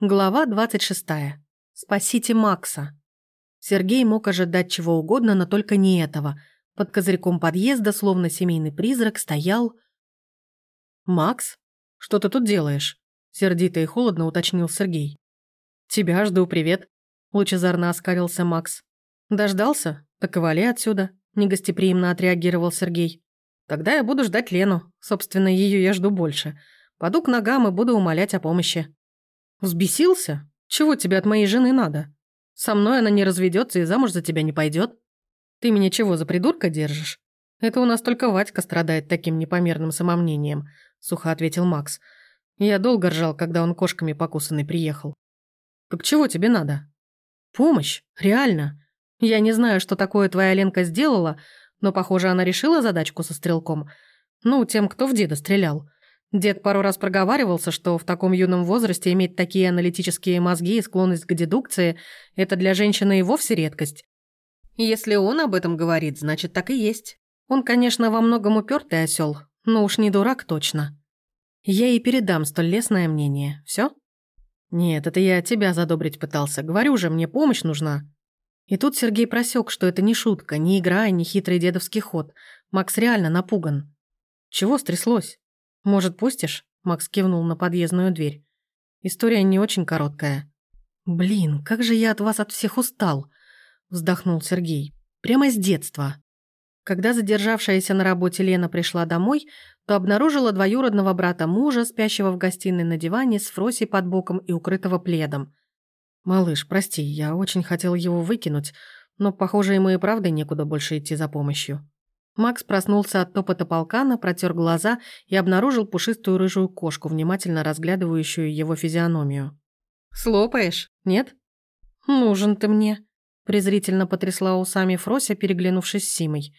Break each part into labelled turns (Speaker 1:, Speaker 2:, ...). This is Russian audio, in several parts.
Speaker 1: Глава 26. Спасите Макса. Сергей мог ожидать чего угодно, но только не этого. Под козырьком подъезда, словно семейный призрак, стоял... «Макс? Что ты тут делаешь?» Сердито и холодно уточнил Сергей. «Тебя жду, привет», — лучезарно оскалился Макс. «Дождался? Так и вали отсюда», — негостеприимно отреагировал Сергей. «Тогда я буду ждать Лену. Собственно, ее я жду больше. Паду к ногам и буду умолять о помощи». «Взбесился? Чего тебе от моей жены надо? Со мной она не разведется и замуж за тебя не пойдет. Ты меня чего, за придурка держишь? Это у нас только Вадька страдает таким непомерным самомнением», — сухо ответил Макс. «Я долго ржал, когда он кошками покусанный приехал». «Так чего тебе надо?» «Помощь? Реально. Я не знаю, что такое твоя Ленка сделала, но, похоже, она решила задачку со стрелком. Ну, тем, кто в деда стрелял. Дед пару раз проговаривался, что в таком юном возрасте иметь такие аналитические мозги и склонность к дедукции – это для женщины и вовсе редкость. Если он об этом говорит, значит, так и есть. Он, конечно, во многом упертый осел, но уж не дурак точно. Я ей передам столь лестное мнение. Все? Нет, это я тебя задобрить пытался. Говорю же, мне помощь нужна. И тут Сергей просек, что это не шутка, не игра и не хитрый дедовский ход. Макс реально напуган. Чего стряслось? «Может, пустишь?» – Макс кивнул на подъездную дверь. «История не очень короткая». «Блин, как же я от вас от всех устал!» – вздохнул Сергей. «Прямо с детства». Когда задержавшаяся на работе Лена пришла домой, то обнаружила двоюродного брата мужа, спящего в гостиной на диване с Фросей под боком и укрытого пледом. «Малыш, прости, я очень хотел его выкинуть, но, похоже, ему и правда некуда больше идти за помощью». Макс проснулся от топота полкана, протер глаза и обнаружил пушистую рыжую кошку, внимательно разглядывающую его физиономию. «Слопаешь? Нет?» «Нужен ты мне», – презрительно потрясла усами Фрося, переглянувшись с Симой.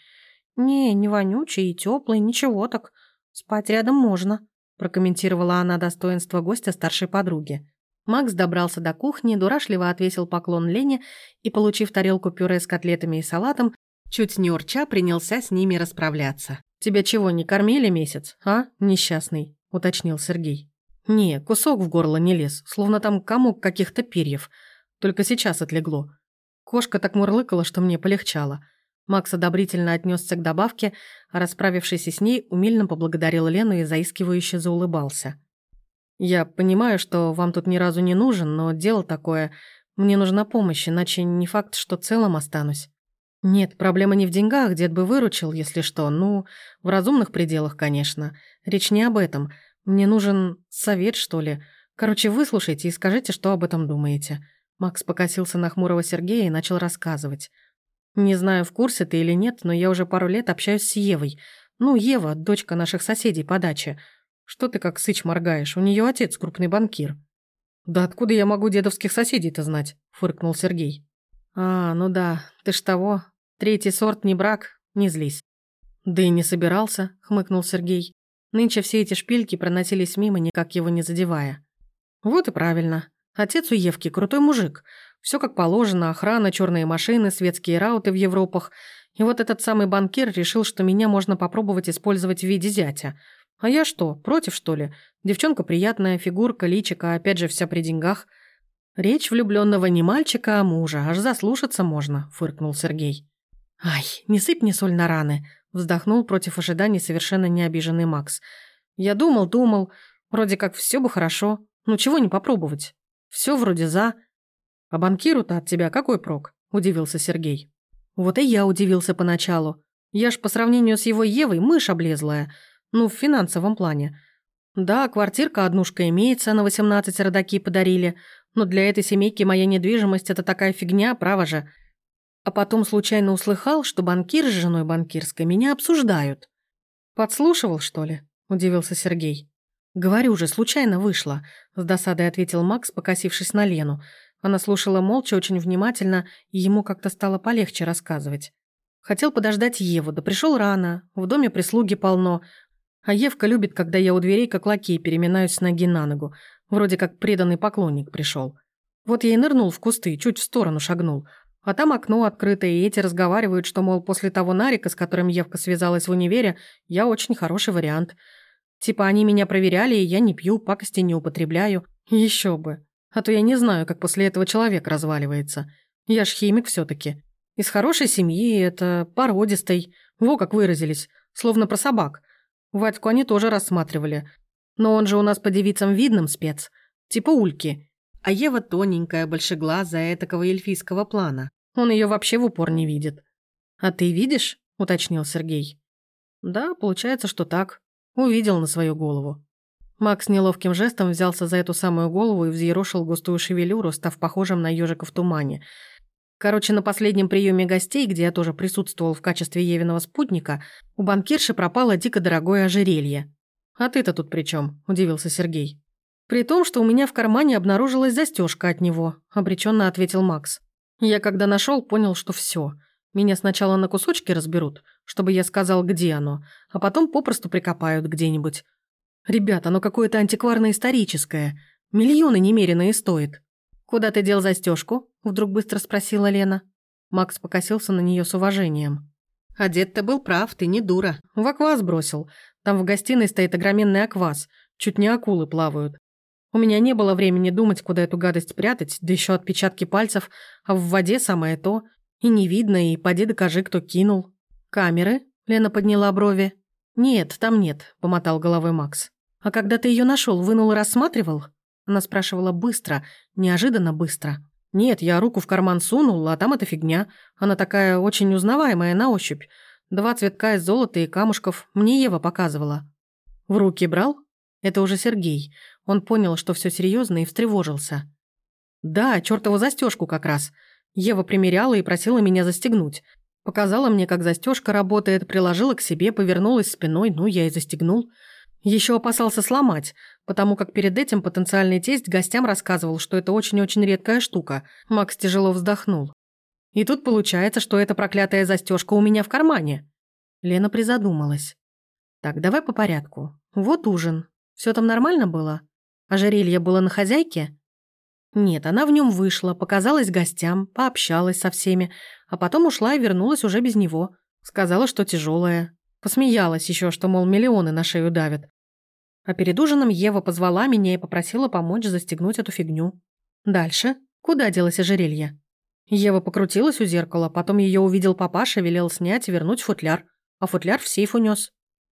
Speaker 1: «Не вонючий и теплый, ничего так. Спать рядом можно», – прокомментировала она достоинство гостя старшей подруги. Макс добрался до кухни, дурашливо отвесил поклон Лене и, получив тарелку пюре с котлетами и салатом, чуть не урча принялся с ними расправляться. «Тебя чего, не кормили месяц, а, несчастный?» – уточнил Сергей. «Не, кусок в горло не лез, словно там комок каких-то перьев. Только сейчас отлегло. Кошка так мурлыкала, что мне полегчало». Макс одобрительно отнесся к добавке, а расправившись с ней, умильно поблагодарил Лену и заискивающе заулыбался. «Я понимаю, что вам тут ни разу не нужен, но дело такое. Мне нужна помощь, иначе не факт, что целым останусь». «Нет, проблема не в деньгах, дед бы выручил, если что. Ну, в разумных пределах, конечно. Речь не об этом. Мне нужен совет, что ли. Короче, выслушайте и скажите, что об этом думаете». Макс покосился на хмурого Сергея и начал рассказывать. «Не знаю, в курсе ты или нет, но я уже пару лет общаюсь с Евой. Ну, Ева, дочка наших соседей по даче. Что ты как сыч моргаешь? У нее отец крупный банкир». «Да откуда я могу дедовских соседей-то знать?» – фыркнул Сергей. «А, ну да, ты ж того. Третий сорт не брак, не злись». «Да и не собирался», — хмыкнул Сергей. Нынче все эти шпильки проносились мимо, никак его не задевая. «Вот и правильно. Отец у Евки крутой мужик. Все как положено, охрана, черные машины, светские рауты в Европах. И вот этот самый банкир решил, что меня можно попробовать использовать в виде зятя. А я что, против, что ли? Девчонка приятная, фигурка, личико, опять же, вся при деньгах». «Речь влюбленного не мальчика, а мужа, аж заслушаться можно», — фыркнул Сергей. «Ай, не сыпь мне соль на раны», — вздохнул против ожиданий совершенно не обиженный Макс. «Я думал, вроде как все бы хорошо, ну чего не попробовать? Все вроде за». «А банкиру-то от тебя какой прок?» — удивился Сергей. «Вот и я удивился поначалу. Я ж по сравнению с его Евой мышь облезлая, ну, в финансовом плане. Да, квартирка-однушка имеется, на 18 родаки подарили, но для этой семейки моя недвижимость — это такая фигня, право же». А потом случайно услыхал, что банкир с женой банкирской меня обсуждают. «Подслушивал, что ли?» – удивился Сергей. «Говорю же, случайно вышло», – с досадой ответил Макс, покосившись на Лену. Она слушала молча, очень внимательно, и ему как-то стало полегче рассказывать. Хотел подождать Еву, да пришел рано, в доме прислуги полно, а Евка любит, когда я у дверей как лакей переминаюсь с ноги на ногу, вроде как преданный поклонник пришел. Вот я и нырнул в кусты, чуть в сторону шагнул. А там окно открыто, и эти разговаривают, что, мол, после того Нарика, с которым Евка связалась в универе, я очень хороший вариант. Типа они меня проверяли, и я не пью, пакости не употребляю. Еще бы. А то я не знаю, как после этого человек разваливается. Я ж химик все-таки. Из хорошей семьи, это породистой. Во как выразились, словно про собак. Вадьку они тоже рассматривали. Но он же у нас по девицам видным спец. Типа Ульки. А Ева тоненькая, большеглазая, этакого эльфийского плана. Он ее вообще в упор не видит. «А ты видишь?» – уточнил Сергей. «Да, получается, что так. Увидел на свою голову». Макс неловким жестом взялся за эту самую голову и взъерошил густую шевелюру, став похожим на ежика в тумане. Короче, на последнем приеме гостей, где я тоже присутствовал в качестве Евиного спутника, у банкирши пропало дико дорогое ожерелье. «А ты-то тут при чем? Удивился Сергей. «При том, что у меня в кармане обнаружилась застежка от него», – обреченно ответил Макс. «Я когда нашел, понял, что все. Меня сначала на кусочки разберут, чтобы я сказал, где оно, а потом попросту прикопают где-нибудь. Ребята, оно какое-то антикварно-историческое. Миллионы немеренные стоит». «Куда ты дел застежку? Вдруг быстро спросила Лена. Макс покосился на нее с уважением. «А дед-то был прав, ты не дура. В аквас бросил. Там в гостиной стоит огроменный аквас. Чуть не акулы плавают. У меня не было времени думать, куда эту гадость прятать, да еще отпечатки пальцев, а в воде самое то. И не видно, и поди докажи, кто кинул». «Камеры?» – Лена подняла брови. «Нет, там нет», – помотал головой Макс. «А когда ты ее нашел, вынул и рассматривал?» Она спрашивала быстро, неожиданно быстро. «Нет, я руку в карман сунул, а там эта фигня. Она такая очень узнаваемая на ощупь. 2 цветка из золота и камушков. Мне Ева показывала». «В руки брал?» Это уже Сергей. Он понял, что все серьезно, и встревожился. «Да, чертову застежку как раз. Ева примеряла и просила меня застегнуть. Показала мне, как застежка работает, приложила к себе, повернулась спиной, ну, я и застегнул. Еще опасался сломать, потому как перед этим потенциальный тесть гостям рассказывал, что это очень-очень редкая штука». Макс тяжело вздохнул. «И тут получается, что эта проклятая застежка у меня в кармане». Лена призадумалась. «Так, давай по порядку. Вот ужин. Все там нормально было? Ожерелье было на хозяйке?» «Нет, она в нем вышла, показалась гостям, пообщалась со всеми, а потом ушла и вернулась уже без него. Сказала, что тяжелая. Посмеялась еще, что, мол, миллионы на шею давят. А перед ужином Ева позвала меня и попросила помочь застегнуть эту фигню. Дальше? Куда делось ожерелье?» Ева покрутилась у зеркала, потом ее увидел папаша, велел снять и вернуть футляр, а футляр в сейф унес.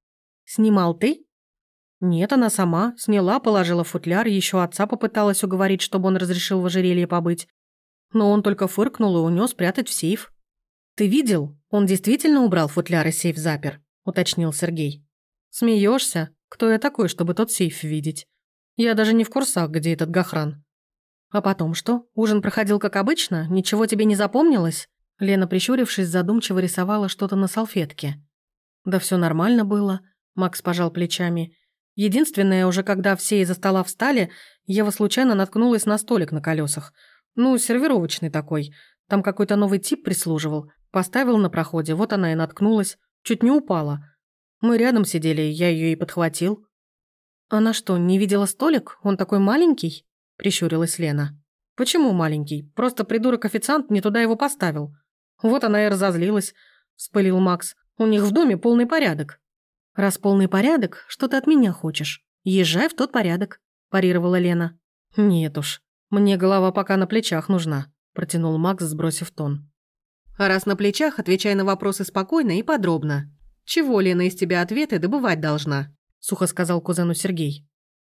Speaker 1: «Снимал ты?» «Нет, она сама. Сняла, положила в футляр, еще отца попыталась уговорить, чтобы он разрешил в ожерелье побыть. Но он только фыркнул и унес прятать в сейф». «Ты видел? Он действительно убрал футляр и сейф запер», — уточнил Сергей. «Смеешься? Кто я такой, чтобы тот сейф видеть? Я даже не в курсах, где этот Гохран». «А потом что? Ужин проходил как обычно? Ничего тебе не запомнилось?» Лена, прищурившись, задумчиво рисовала что-то на салфетке. «Да все нормально было», — Макс пожал плечами. «Единственное, уже когда все из-за стола встали, Ева случайно наткнулась на столик на колесах. Ну, сервировочный такой. Там какой-то новый тип прислуживал. Поставил на проходе, вот она и наткнулась. Чуть не упала. Мы рядом сидели, я ее и подхватил». «Она что, не видела столик? Он такой маленький?» – прищурилась Лена. «Почему маленький? Просто придурок-официант не туда его поставил. Вот она и разозлилась», – вспылил Макс. «У них в доме полный порядок». «Раз полный порядок, что ты от меня хочешь? Езжай в тот порядок», – парировала Лена. «Нет уж, мне голова пока на плечах нужна», – протянул Макс, сбросив тон. «А раз на плечах, отвечай на вопросы спокойно и подробно. Чего Лена из тебя ответы добывать должна?» – сухо сказал кузену Сергей.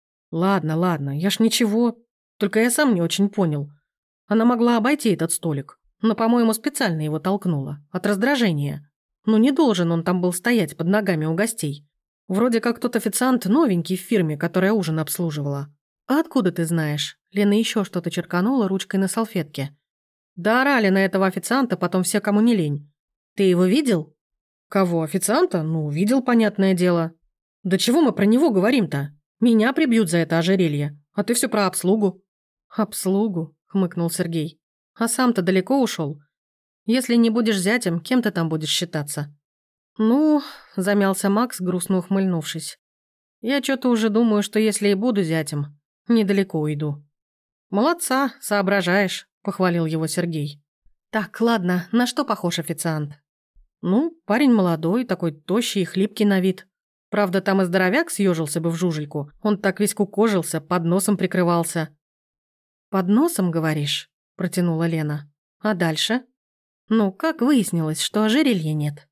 Speaker 1: «Ладно, я ж ничего. Только я сам не очень понял. Она могла обойти этот столик, но, по-моему, специально его толкнула. От раздражения. Ну, не должен он там был стоять под ногами у гостей. Вроде как тот официант новенький в фирме, которая ужин обслуживала». «А откуда ты знаешь?» Лена еще что-то черканула ручкой на салфетке. «Да орали на этого официанта потом все, кому не лень. Ты его видел?» «Кого, официанта? Ну, видел, понятное дело. Да чего мы про него говорим-то? Меня прибьют за это ожерелье, а ты все про обслугу». «Обслугу?» — хмыкнул Сергей. «А сам-то далеко ушел. Если не будешь зятем, кем ты там будешь считаться?» «Ну...» — замялся Макс, грустно ухмыльнувшись. «Я что-то уже думаю, что если и буду зятем, недалеко уйду». «Молодца, соображаешь», — похвалил его Сергей. «Так, ладно, на что похож официант?» «Ну, парень молодой, такой тощий и хлипкий на вид. Правда, там и здоровяк съежился бы в жужельку. Он так весь кукожился, под носом прикрывался». «Под носом, говоришь?» – протянула Лена. «А дальше?» «Ну, как выяснилось, что ожерелья нет?»